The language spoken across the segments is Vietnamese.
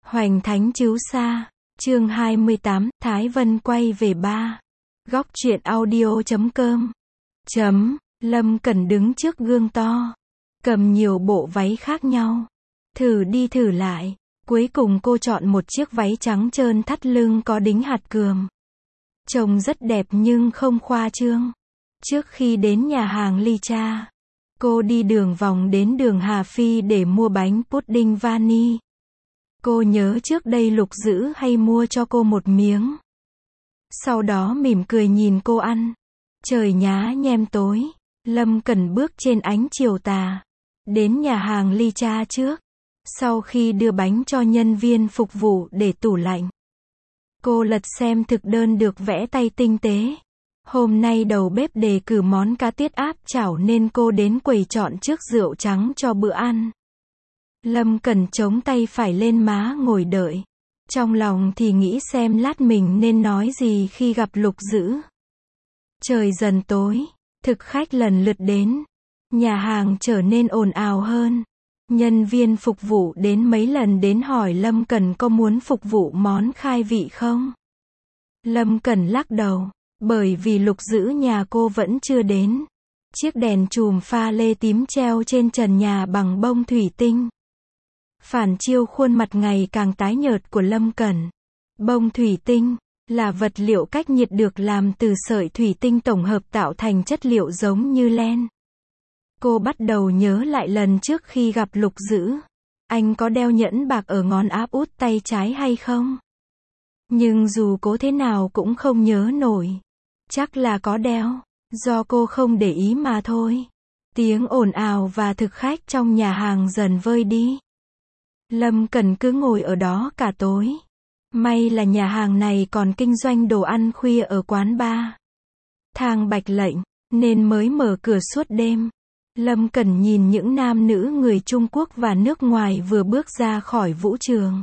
Hoành Thánh Chiếu Sa, chương 28, Thái Vân quay về ba. Góc truyện audio.com. Lâm Cẩn đứng trước gương to, cầm nhiều bộ váy khác nhau, thử đi thử lại, cuối cùng cô chọn một chiếc váy trắng trơn thắt lưng có đính hạt cườm. Trông rất đẹp nhưng không khoa trương. Trước khi đến nhà hàng Ly Cha, cô đi đường vòng đến đường Hà Phi để mua bánh pudding vani. Cô nhớ trước đây Lục Dữ hay mua cho cô một miếng. Sau đó mỉm cười nhìn cô ăn. Trời nhá nhem tối, Lâm Cẩn bước trên ánh chiều tà, đến nhà hàng Ly Cha trước. Sau khi đưa bánh cho nhân viên phục vụ để tủ lạnh, cô lật xem thực đơn được vẽ tay tinh tế. Hôm nay đầu bếp đề cử món cá tiết áp chảo nên cô đến quầy chọn trước rượu trắng cho bữa ăn. Lâm Cẩn chống tay phải lên má ngồi đợi. Trong lòng thì nghĩ xem lát mình nên nói gì khi gặp Lục Dữ. Trời dần tối, thực khách lần lượt đến. Nhà hàng trở nên ồn ào hơn. Nhân viên phục vụ đến mấy lần đến hỏi Lâm Cẩn có muốn phục vụ món khai vị không. Lâm Cẩn lắc đầu, bởi vì Lục Dữ nhà cô vẫn chưa đến. Chiếc đèn chùm pha lê tím treo trên trần nhà bằng bông thủy tinh phản chiếu khuôn mặt ngày càng tái nhợt của Lâm Cẩn. Bông thủy tinh là vật liệu cách nhiệt được làm từ sợi thủy tinh tổng hợp tạo thành chất liệu giống như len. Cô bắt đầu nhớ lại lần trước khi gặp Lục Dữ. Anh có đeo nhẫn bạc ở ngón áp út tay trái hay không? Nhưng dù cố thế nào cũng không nhớ nổi. Chắc là có đeo, do cô không để ý mà thôi. Tiếng ồn ào và thực khách trong nhà hàng dần vơi đi. Lâm Cẩn cứ ngồi ở đó cả tối. May là nhà hàng này còn kinh doanh đồ ăn khuya ở quán bar Thang Bạch Lệnh, nên mới mở cửa suốt đêm. Lâm Cẩn nhìn những nam nữ người Trung Quốc và nước ngoài vừa bước ra khỏi vũ trường,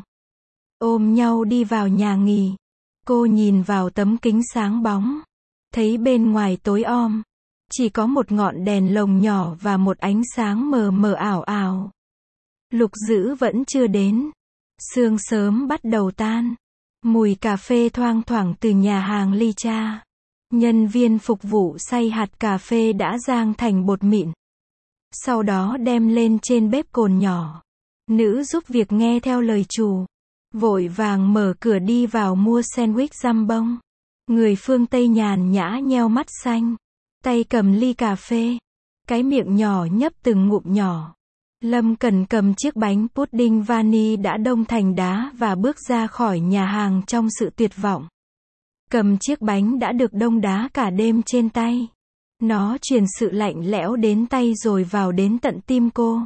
ôm nhau đi vào nhà nghỉ. Cô nhìn vào tấm kính sáng bóng, thấy bên ngoài tối om, chỉ có một ngọn đèn lồng nhỏ và một ánh sáng mờ mờ ảo ảo. Lục Dữ vẫn chưa đến. Sương sớm bắt đầu tan. Mùi cà phê thoang thoảng từ nhà hàng Ly Cha. Nhân viên phục vụ xay hạt cà phê đã rang thành bột mịn. Sau đó đem lên trên bếp cồn nhỏ. Nữ giúp việc nghe theo lời chủ, vội vàng mở cửa đi vào mua sandwich jambon. Người phương Tây nhàn nhã nheo mắt xanh, tay cầm ly cà phê, cái miệng nhỏ nhấp từng ngụm nhỏ. Lâm Cẩn cầm chiếc bánh pudding vani đã đông thành đá và bước ra khỏi nhà hàng trong sự tuyệt vọng. Cầm chiếc bánh đã được đông đá cả đêm trên tay. Nó truyền sự lạnh lẽo đến tay rồi vào đến tận tim cô.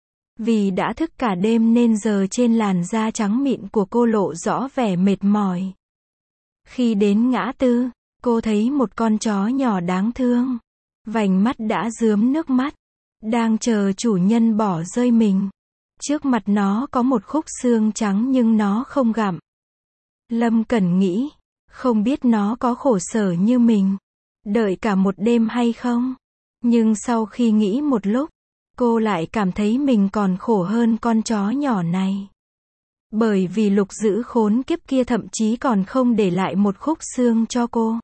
Vì đã thức cả đêm nên giờ trên làn da trắng mịn của cô lộ rõ vẻ mệt mỏi. Khi đến ngã tư, cô thấy một con chó nhỏ đáng thương. Vành mắt đã rướm nước mắt, đang chờ chủ nhân bỏ rơi mình. Trước mặt nó có một khúc xương trắng nhưng nó không gặm. Lâm Cẩn nghĩ, không biết nó có khổ sở như mình, đợi cả một đêm hay không. Nhưng sau khi nghĩ một lúc, cô lại cảm thấy mình còn khổ hơn con chó nhỏ này. Bởi vì Lục Dữ khốn kiếp kia thậm chí còn không để lại một khúc xương cho cô.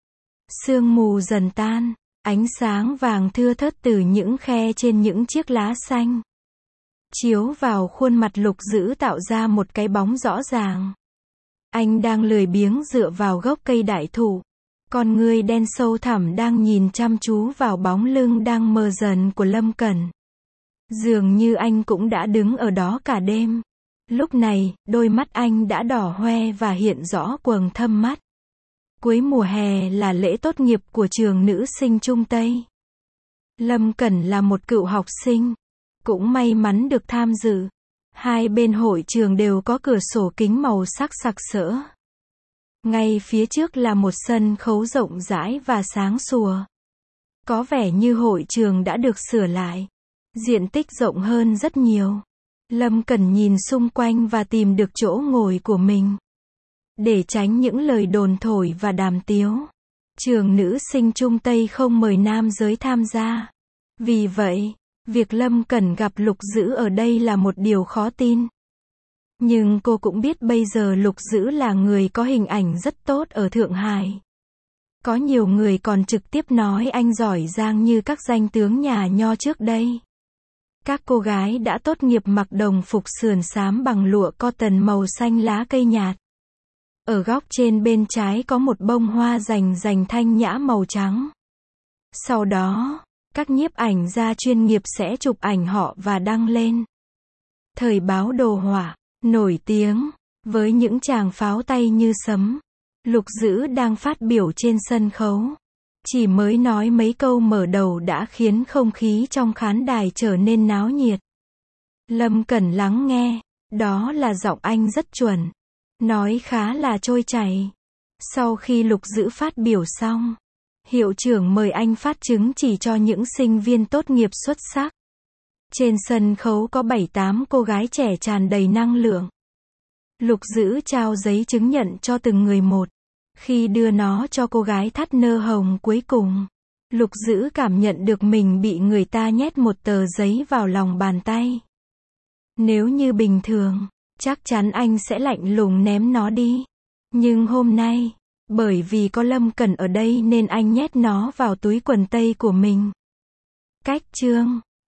Sương mù dần tan. Ánh sáng vàng thưa thớt từ những khe trên những chiếc lá xanh chiếu vào khuôn mặt Lục Dữ tạo ra một cái bóng rõ ràng. Anh đang lười biếng dựa vào gốc cây đại thụ. Con ngươi đen sâu thẳm đang nhìn chăm chú vào bóng lưng đang mờ dần của Lâm Cẩn. Dường như anh cũng đã đứng ở đó cả đêm. Lúc này, đôi mắt anh đã đỏ hoe và hiện rõ quầng thâm mắt. Cuối mùa hè là lễ tốt nghiệp của trường nữ sinh Trung Tây. Lâm Cẩn là một cựu học sinh, cũng may mắn được tham dự. Hai bên hội trường đều có cửa sổ kính màu sắc sặc sỡ. Ngay phía trước là một sân khấu rộng rãi và sáng sủa. Có vẻ như hội trường đã được sửa lại. Diện tích rộng hơn rất nhiều. Lâm Cẩn nhìn xung quanh và tìm được chỗ ngồi của mình. Để tránh những lời đồn thổi và đàm tiếu, trường nữ sinh Trung Tây không mời nam giới tham gia. Vì vậy, việc Lâm Cẩn gặp Lục Dữ ở đây là một điều khó tin. Nhưng cô cũng biết bây giờ Lục Dữ là người có hình ảnh rất tốt ở Thượng Hải. Có nhiều người còn trực tiếp nói anh giỏi giang như các danh tướng nhà nho trước đây. Các cô gái đã tốt nghiệp mặc đồng phục sườn xám bằng lụa cotton màu xanh lá cây nhạt. Ở góc trên bên trái có một bông hoa rành rành thanh nhã màu trắng. Sau đó, các nhiếp ảnh gia chuyên nghiệp sẽ chụp ảnh họ và đăng lên. Thời báo đồ họa, nổi tiếng, với những tràng pháo tay như sấm. Lục Dữ đang phát biểu trên sân khấu. Chỉ mới nói mấy câu mở đầu đã khiến không khí trong khán đài trở nên náo nhiệt. Lâm Cẩn lắng nghe, đó là giọng anh rất chuẩn. Nói khá là trôi chảy. Sau khi Lục Dữ phát biểu xong, hiệu trưởng mời anh phát chứng chỉ cho những sinh viên tốt nghiệp xuất sắc. Trên sân khấu có 7-8 cô gái trẻ tràn đầy năng lượng. Lục Dữ trao giấy chứng nhận cho từng người một. Khi đưa nó cho cô gái thắt nơ hồng cuối cùng, Lục Dữ cảm nhận được mình bị người ta nhét một tờ giấy vào lòng bàn tay. Nếu như bình thường, chắc chắn anh sẽ lạnh lùng ném nó đi. Nhưng hôm nay, bởi vì có Lâm Cẩn ở đây nên anh nhét nó vào túi quần tây của mình. Cách chương